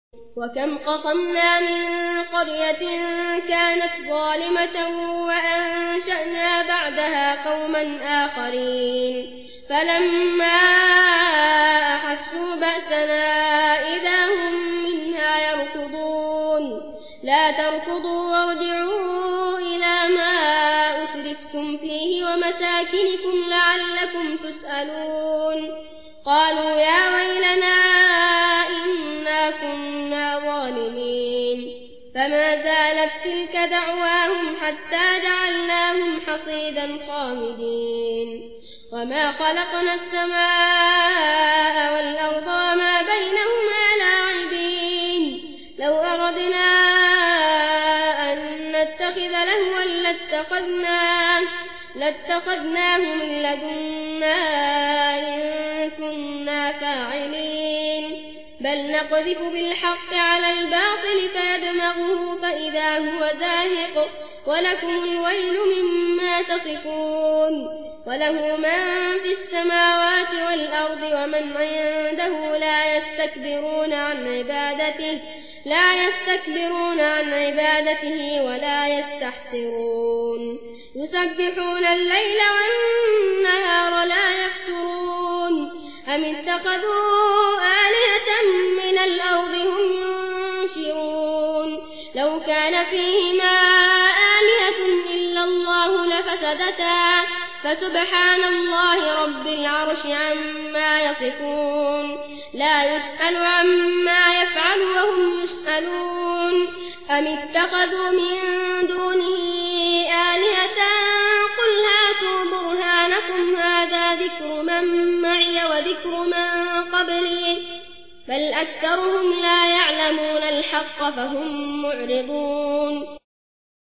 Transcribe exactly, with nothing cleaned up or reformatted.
وكم قصمنا من قرية كانت ظالمة وأنشأنا بعدها قوما آخرين فلما أحسوا بأسنا إذا هم منها يركضون لا تركضوا وارجعوا إلى ما أسرفتم فيه ومساكنكم لعلكم تسألون قالوا يا ويلنا إنا كنا ظالمين فما زالت تلك دعواهم حتى جعلناهم حصيدا خامدين وما خلقنا السماء والأرض وما بينهما لاعبين لو أردنا أن نتخذ لهوا لاتخذناه لاتخذناه من لدنا إن كنا فاعلين بل نقذف بالحق على الباطل فيدمغه فإذا هو زاهق ولكم الويل مما تصفون وله من في السماوات والأرض ومن عنده لا يستكبرون عن عبادته لا يستكبرون عن عبادته ولا يستحسرون يسبحون الليل والنهار لا يفترون أم اتخذوا آلهة من الأرض هم ينشرون لو كان فيهما آلهة إلا الله لفسدتا فسبحان الله رب العرش عما يصفون لا يسأل عما يفعل وهم يسألون أم اتخذوا من دونه آلهة قل هاتوا برهانكم هذا ذكر من معي وذكر من قبلي بل أكثرهم لا يعلمون الحق فهم معرضون